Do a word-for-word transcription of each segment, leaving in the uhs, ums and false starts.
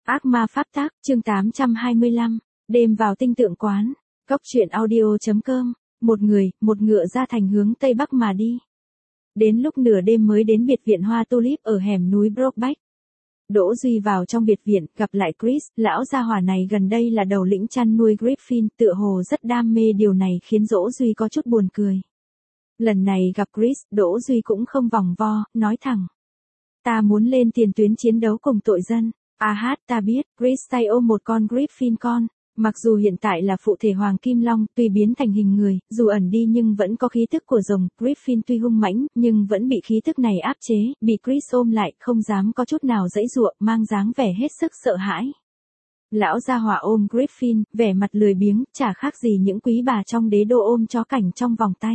Ác ma pháp tác, chương tám trăm hai mươi lăm, đêm vào tinh tượng quán, cốc truyện audio chấm com, một người, một ngựa ra thành hướng Tây Bắc mà đi. Đến lúc nửa đêm mới đến biệt viện hoa tulip ở hẻm núi Brokeback. Đỗ Duy vào trong biệt viện, gặp lại Chris, lão gia hỏa này gần đây là đầu lĩnh chăn nuôi Griffin, tựa hồ rất đam mê điều này khiến Đỗ Duy có chút buồn cười. Lần này gặp Chris, Đỗ Duy cũng không vòng vo, nói thẳng. Ta muốn lên tiền tuyến chiến đấu cùng tội dân. À hát, ta biết, Chris tay ôm một con Griffin con. Mặc dù hiện tại là phụ thể Hoàng Kim Long, tuy biến thành hình người, dù ẩn đi nhưng vẫn có khí tức của rồng, Griffin tuy hung mãnh, nhưng vẫn bị khí tức này áp chế, bị Chris ôm lại, không dám có chút nào giãy giụa, mang dáng vẻ hết sức sợ hãi. Lão gia hỏa ôm Griffin, vẻ mặt lười biếng, chả khác gì những quý bà trong đế đô ôm chó cảnh trong vòng tay.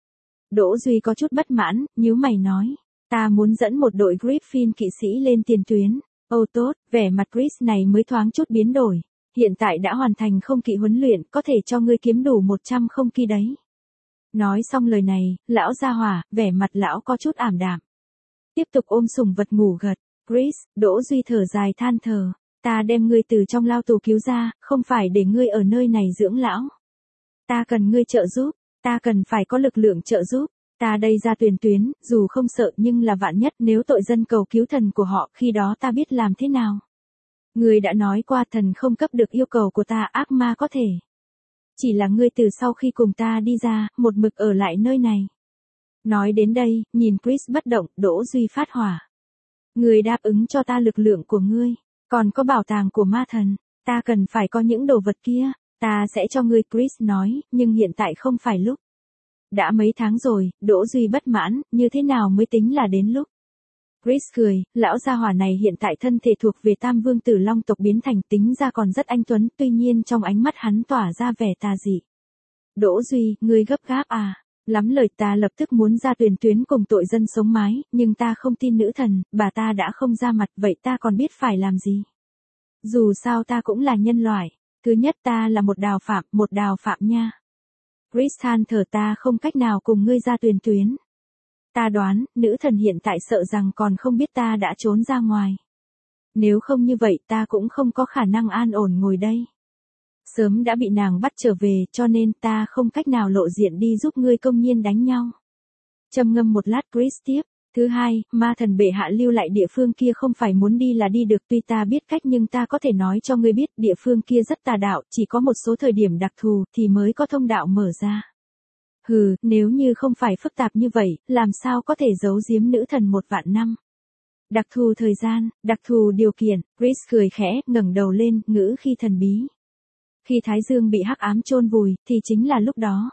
Đỗ Duy có chút bất mãn, nhíu mày nói, ta muốn dẫn một đội Griffin kỵ sĩ lên tiền tuyến. Ồ tốt, vẻ mặt Chris này mới thoáng chút biến đổi. Hiện tại đã hoàn thành không kỵ huấn luyện, có thể cho ngươi kiếm đủ một trăm không kỵ đấy. Nói xong lời này, lão gia hỏa, vẻ mặt lão có chút ảm đạm. Tiếp tục ôm sủng vật ngủ gật. Chris, Đỗ Duy thở dài than thở. Ta đem ngươi từ trong lao tù cứu ra, không phải để ngươi ở nơi này dưỡng lão. Ta cần ngươi trợ giúp, ta cần phải có lực lượng trợ giúp. Ta đây ra tuyển tuyến, dù không sợ nhưng là vạn nhất nếu tội dân cầu cứu thần của họ, khi đó ta biết làm thế nào. Ngươi đã nói qua thần không cấp được yêu cầu của ta, ác ma có thể. Chỉ là ngươi từ sau khi cùng ta đi ra, một mực ở lại nơi này. Nói đến đây, nhìn Chris bất động, Đỗ Duy phát hỏa. Ngươi đáp ứng cho ta lực lượng của ngươi, còn có bảo tàng của ma thần, ta cần phải có những đồ vật kia, ta sẽ cho ngươi, Chris nói, nhưng hiện tại không phải lúc. Đã mấy tháng rồi, Đỗ Duy bất mãn, như thế nào mới tính là đến lúc. Chris cười, lão gia hỏa này hiện tại thân thể thuộc về Tam Vương Tử Long tộc biến thành, tính ra còn rất anh tuấn, tuy nhiên trong ánh mắt hắn tỏa ra vẻ tà dị. Đỗ Duy, ngươi gấp gáp à? Lắm lời, ta lập tức muốn ra tuyển tuyến cùng tội dân sống mái, nhưng ta không tin nữ thần, bà ta đã không ra mặt, vậy ta còn biết phải làm gì? Dù sao ta cũng là nhân loại, thứ nhất ta là một đào phạm, một đào phạm nha. Chris than thở, ta không cách nào cùng ngươi ra tuyển tuyến. Ta đoán, nữ thần hiện tại sợ rằng còn không biết ta đã trốn ra ngoài. Nếu không như vậy ta cũng không có khả năng an ổn ngồi đây. Sớm đã bị nàng bắt trở về, cho nên ta không cách nào lộ diện đi giúp ngươi công nhiên đánh nhau. Trầm ngâm một lát Chris tiếp. Thứ hai, ma thần bệ hạ lưu lại địa phương kia không phải muốn đi là đi được, tuy ta biết cách nhưng ta có thể nói cho ngươi biết địa phương kia rất tà đạo, chỉ có một số thời điểm đặc thù thì mới có thông đạo mở ra. Hừ, nếu như không phải phức tạp như vậy, làm sao có thể giấu giếm nữ thần một vạn năm. Đặc thù thời gian, đặc thù điều kiện, Chris cười khẽ, ngẩng đầu lên, ngữ khi thần bí. Khi Thái Dương bị hắc ám chôn vùi, thì chính là lúc đó.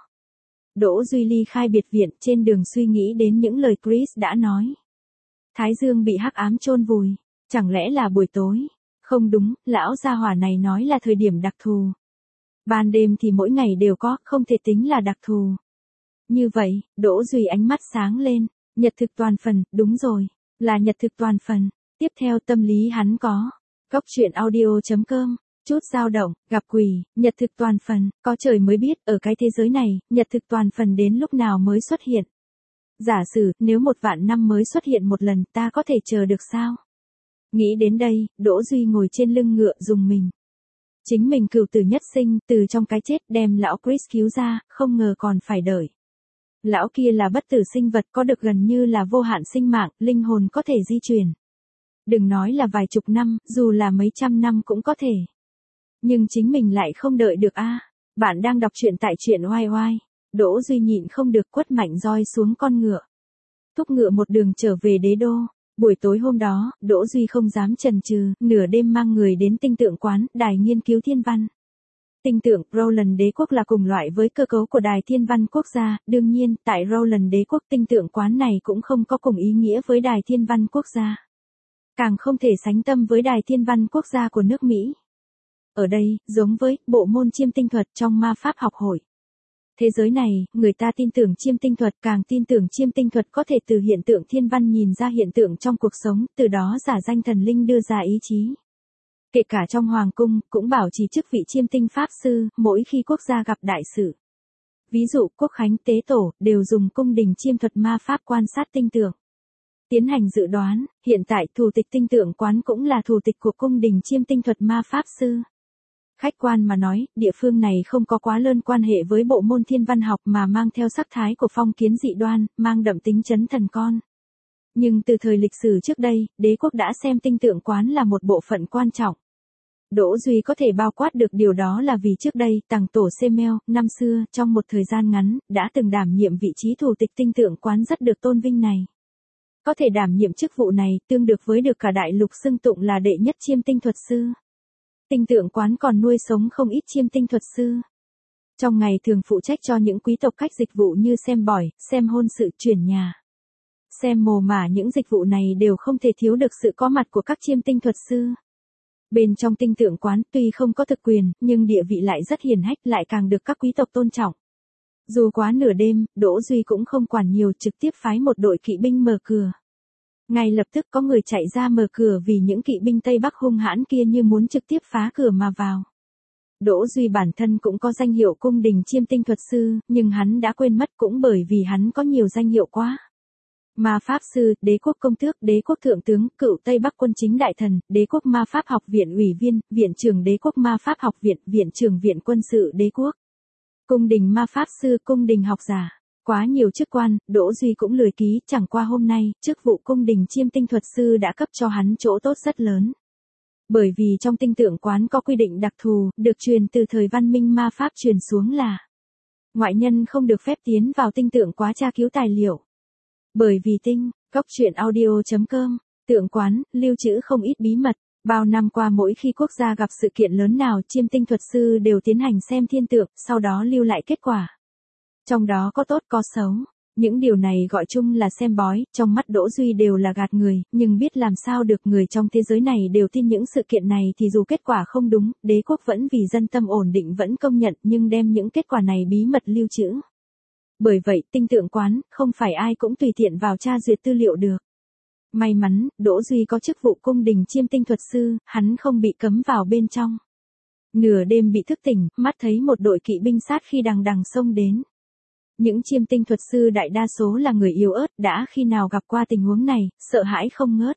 Đỗ Duy ly khai biệt viện, trên đường suy nghĩ đến những lời Chris đã nói. Thái Dương bị hắc ám chôn vùi, chẳng lẽ là buổi tối? Không đúng, lão gia hỏa này nói là thời điểm đặc thù. Ban đêm thì mỗi ngày đều có, không thể tính là đặc thù. Như vậy, Đỗ Duy ánh mắt sáng lên, nhật thực toàn phần, đúng rồi, là nhật thực toàn phần. Tiếp theo tâm lý hắn có. Cốc truyện audio chấm com. Chút dao động, gặp quỷ, nhật thực toàn phần, có trời mới biết, ở cái thế giới này, nhật thực toàn phần đến lúc nào mới xuất hiện. Giả sử, nếu một vạn năm mới xuất hiện một lần, ta có thể chờ được sao? Nghĩ đến đây, Đỗ Duy ngồi trên lưng ngựa dùng mình. Chính mình cửu tử nhất sinh, từ trong cái chết đem lão Chris cứu ra, không ngờ còn phải đợi. Lão kia là bất tử sinh vật, có được gần như là vô hạn sinh mạng, linh hồn có thể di chuyển. Đừng nói là vài chục năm, dù là mấy trăm năm cũng có thể. Nhưng chính mình lại không đợi được a. À. Bạn đang đọc truyện tại truyện oai oai. Đỗ Duy nhịn không được quất mạnh roi xuống con ngựa. Thúc ngựa một đường trở về đế đô. Buổi tối hôm đó, Đỗ Duy không dám chần chừ, nửa đêm mang người đến tinh tượng quán, đài nghiên cứu thiên văn. Tinh tượng Roland đế quốc là cùng loại với cơ cấu của đài thiên văn quốc gia, đương nhiên, tại Roland đế quốc tinh tượng quán này cũng không có cùng ý nghĩa với đài thiên văn quốc gia. Càng không thể sánh tâm với đài thiên văn quốc gia của nước Mỹ. Ở đây, giống với bộ môn chiêm tinh thuật trong ma pháp học hội. Thế giới này, người ta tin tưởng chiêm tinh thuật, càng tin tưởng chiêm tinh thuật có thể từ hiện tượng thiên văn nhìn ra hiện tượng trong cuộc sống, từ đó giả danh thần linh đưa ra ý chí. Kể cả trong hoàng cung, cũng bảo trì chức vị chiêm tinh pháp sư, mỗi khi quốc gia gặp đại sự. Ví dụ, quốc khánh tế tổ, đều dùng cung đình chiêm thuật ma pháp quan sát tinh tượng. Tiến hành dự đoán, hiện tại thủ tịch tinh tượng quán cũng là thủ tịch của cung đình chiêm tinh thuật ma pháp sư. Khách quan mà nói, địa phương này không có quá lớn quan hệ với bộ môn thiên văn học mà mang theo sắc thái của phong kiến dị đoan, mang đậm tính chấn thần con. Nhưng từ thời lịch sử trước đây, đế quốc đã xem tinh tượng quán là một bộ phận quan trọng. Đỗ Duy có thể bao quát được điều đó là vì trước đây, Tàng Tổ Semel, năm xưa, trong một thời gian ngắn, đã từng đảm nhiệm vị trí thủ tịch tinh tượng quán rất được tôn vinh này. Có thể đảm nhiệm chức vụ này, tương được với được cả đại lục xưng tụng là đệ nhất chiêm tinh thuật sư. Tinh tượng quán còn nuôi sống không ít chiêm tinh thuật sư. Trong ngày thường phụ trách cho những quý tộc cách dịch vụ như xem bói, xem hôn sự, chuyển nhà, xem mồ mả, những dịch vụ này đều không thể thiếu được sự có mặt của các chiêm tinh thuật sư. Bên trong tinh tượng quán tuy không có thực quyền, nhưng địa vị lại rất hiển hách, lại càng được các quý tộc tôn trọng. Dù quá nửa đêm, Đỗ Duy cũng không quản nhiều, trực tiếp phái một đội kỵ binh mở cửa. Ngay lập tức có người chạy ra mở cửa vì những kỵ binh Tây Bắc hung hãn kia như muốn trực tiếp phá cửa mà vào. Đỗ Duy bản thân cũng có danh hiệu cung đình chiêm tinh thuật sư, nhưng hắn đã quên mất cũng bởi vì hắn có nhiều danh hiệu quá. Ma pháp sư, đế quốc công tước, đế quốc thượng tướng, cựu Tây Bắc quân chính đại thần, đế quốc ma pháp học viện ủy viên, viện trưởng đế quốc ma pháp học viện, viện trưởng viện quân sự đế quốc. Cung đình ma pháp sư, cung đình học giả. Quá nhiều chức quan, Đỗ Duy cũng lười ký, chẳng qua hôm nay, chức vụ cung đình chiêm tinh thuật sư đã cấp cho hắn chỗ tốt rất lớn. Bởi vì trong tinh tượng quán có quy định đặc thù, được truyền từ thời văn minh ma pháp truyền xuống là ngoại nhân không được phép tiến vào tinh tượng quán tra cứu tài liệu. Bởi vì tinh, góc truyện audio chấm com, tượng quán, lưu trữ không ít bí mật. Bao năm qua mỗi khi quốc gia gặp sự kiện lớn nào, chiêm tinh thuật sư đều tiến hành xem thiên tượng, sau đó lưu lại kết quả. Trong đó có tốt có xấu. Những điều này gọi chung là xem bói, trong mắt Đỗ Duy đều là gạt người, nhưng biết làm sao được, người trong thế giới này đều tin những sự kiện này thì dù kết quả không đúng, đế quốc vẫn vì dân tâm ổn định vẫn công nhận nhưng đem những kết quả này bí mật lưu trữ. Bởi vậy, tinh tượng quán, không phải ai cũng tùy tiện vào tra duyệt tư liệu được. May mắn, Đỗ Duy có chức vụ cung đình chiêm tinh thuật sư, hắn không bị cấm vào bên trong. Nửa đêm bị thức tỉnh, mắt thấy một đội kỵ binh sát khi đằng đằng xông đến. Những chiêm tinh thuật sư đại đa số là người yếu ớt, đã khi nào gặp qua tình huống này, sợ hãi không ngớt.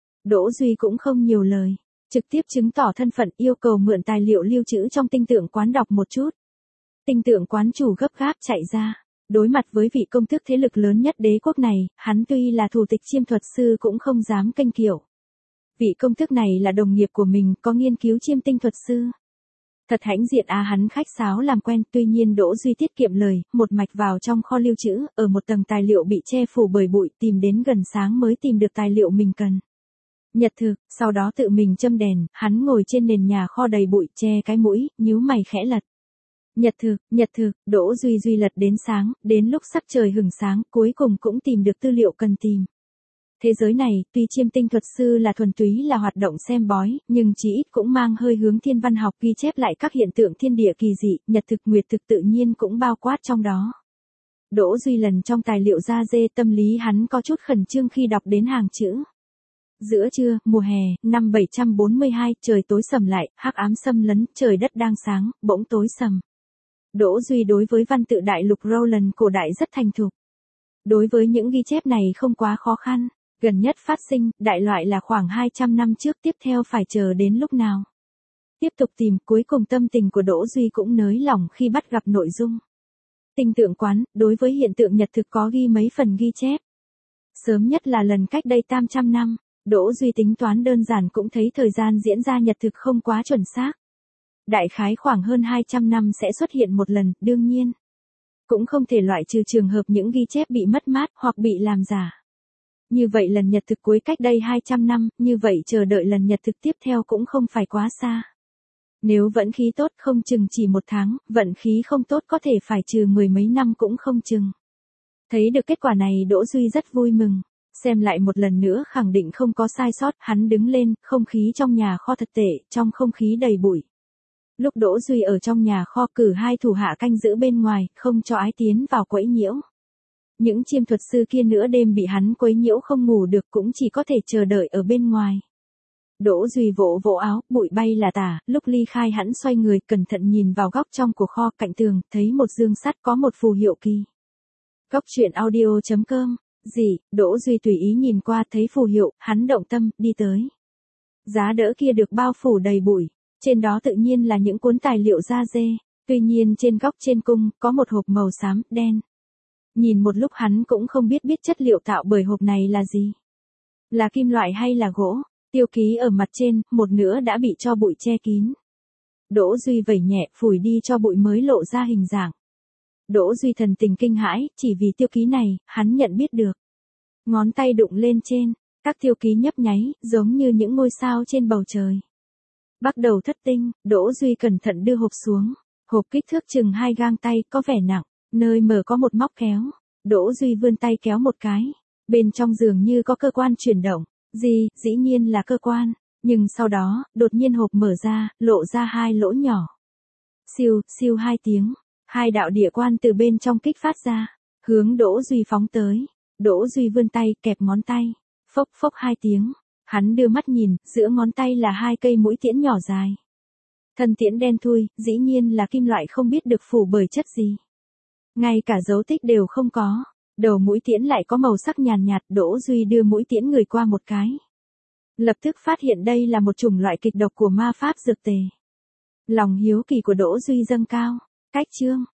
Đỗ Duy cũng không nhiều lời, trực tiếp chứng tỏ thân phận, yêu cầu mượn tài liệu lưu trữ trong tinh tượng quán đọc một chút. Tinh tượng quán chủ gấp gáp chạy ra. Đối mặt với vị công tước thế lực lớn nhất đế quốc này, hắn tuy là thủ tịch chiêm thuật sư cũng không dám kênh kiệu. Vị công tước này là đồng nghiệp của mình, có nghiên cứu chiêm tinh thuật sư. Thật hãnh diện à, hắn khách sáo làm quen, tuy nhiên Đỗ Duy tiết kiệm lời, một mạch vào trong kho lưu trữ, ở một tầng tài liệu bị che phủ bởi bụi, tìm đến gần sáng mới tìm được tài liệu mình cần. Nhật thực, sau đó tự mình châm đèn, hắn ngồi trên nền nhà kho đầy bụi, che cái mũi, nhíu mày khẽ lật. Nhật thực, nhật thực, Đỗ Duy Duy lật đến sáng, đến lúc sắc trời hửng sáng, cuối cùng cũng tìm được tư liệu cần tìm. Thế giới này, tuy chiêm tinh thuật sư là thuần túy là hoạt động xem bói, nhưng chí ít cũng mang hơi hướng thiên văn học, ghi chép lại các hiện tượng thiên địa kỳ dị, nhật thực nguyệt thực tự nhiên cũng bao quát trong đó. Đỗ Duy lần trong tài liệu ra dê, tâm lý hắn có chút khẩn trương khi đọc đến hàng chữ. Giữa trưa, mùa hè, năm bảy trăm bốn mươi hai, trời tối sầm lại, hắc ám xâm lấn, trời đất đang sáng, bỗng tối sầm. Đỗ Duy đối với văn tự đại lục Roland cổ đại rất thành thục. Đối với những ghi chép này không quá khó khăn, gần nhất phát sinh, đại loại là khoảng hai trăm năm trước, tiếp theo phải chờ đến lúc nào. Tiếp tục tìm, cuối cùng tâm tình của Đỗ Duy cũng nới lỏng khi bắt gặp nội dung. Tinh tượng quán, đối với hiện tượng nhật thực có ghi mấy phần ghi chép. Sớm nhất là lần cách đây tam trăm năm, Đỗ Duy tính toán đơn giản cũng thấy thời gian diễn ra nhật thực không quá chuẩn xác. Đại khái khoảng hơn hai trăm năm sẽ xuất hiện một lần, đương nhiên. Cũng không thể loại trừ trường hợp những ghi chép bị mất mát hoặc bị làm giả. Như vậy lần nhật thực cuối cách đây hai trăm năm, như vậy chờ đợi lần nhật thực tiếp theo cũng không phải quá xa. Nếu vận khí tốt không chừng chỉ một tháng, vận khí không tốt có thể phải trừ mười mấy năm cũng không chừng. Thấy được kết quả này Đỗ Duy rất vui mừng. Xem lại một lần nữa khẳng định không có sai sót, hắn đứng lên, không khí trong nhà kho thật tệ, trong không khí đầy bụi. Lúc Đỗ Duy ở trong nhà kho cử hai thủ hạ canh giữ bên ngoài, không cho ai tiến vào quấy nhiễu. Những chiêm thuật sư kia nửa đêm bị hắn quấy nhiễu không ngủ được cũng chỉ có thể chờ đợi ở bên ngoài. Đỗ Duy vỗ vỗ áo, bụi bay là tả, lúc ly khai hắn xoay người cẩn thận nhìn vào góc trong của kho cạnh tường, thấy một dương sắt có một phù hiệu kỳ. Góc truyện audio chấm com Gì, Đỗ Duy tùy ý nhìn qua thấy phù hiệu, hắn động tâm, đi tới. Giá đỡ kia được bao phủ đầy bụi, trên đó tự nhiên là những cuốn tài liệu da dê, tuy nhiên trên góc trên cung, có một hộp màu xám, đen. Nhìn một lúc hắn cũng không biết biết chất liệu tạo bởi hộp này là gì. Là kim loại hay là gỗ, tiêu ký ở mặt trên, một nửa đã bị tro bụi che kín. Đỗ Duy vẩy nhẹ, phủi đi tro bụi mới lộ ra hình dạng. Đỗ Duy thần tình kinh hãi, chỉ vì tiêu ký này, hắn nhận biết được. Ngón tay đụng lên trên, các tiêu ký nhấp nháy, giống như những ngôi sao trên bầu trời. Bắt đầu thất tinh, Đỗ Duy cẩn thận đưa hộp xuống. Hộp kích thước chừng hai gang tay, có vẻ nặng, nơi mở có một móc kéo. Đỗ Duy vươn tay kéo một cái. Bên trong dường như có cơ quan chuyển động. Gì, dĩ nhiên là cơ quan. Nhưng sau đó, đột nhiên hộp mở ra, lộ ra hai lỗ nhỏ. Siêu, siêu hai tiếng. Hai đạo địa quan từ bên trong kích phát ra. Hướng Đỗ Duy phóng tới. Đỗ Duy vươn tay, kẹp ngón tay. Phốc phốc hai tiếng. Hắn đưa mắt nhìn, giữa ngón tay là hai cây mũi tiễn nhỏ dài. Thân tiễn đen thui, dĩ nhiên là kim loại không biết được phủ bởi chất gì. Ngay cả dấu tích đều không có. Đầu mũi tiễn lại có màu sắc nhàn nhạt, Đỗ Duy đưa mũi tiễn người qua một cái. Lập tức phát hiện đây là một chủng loại kịch độc của ma pháp dược tề. Lòng hiếu kỳ của Đỗ Duy dâng cao. Cách chương,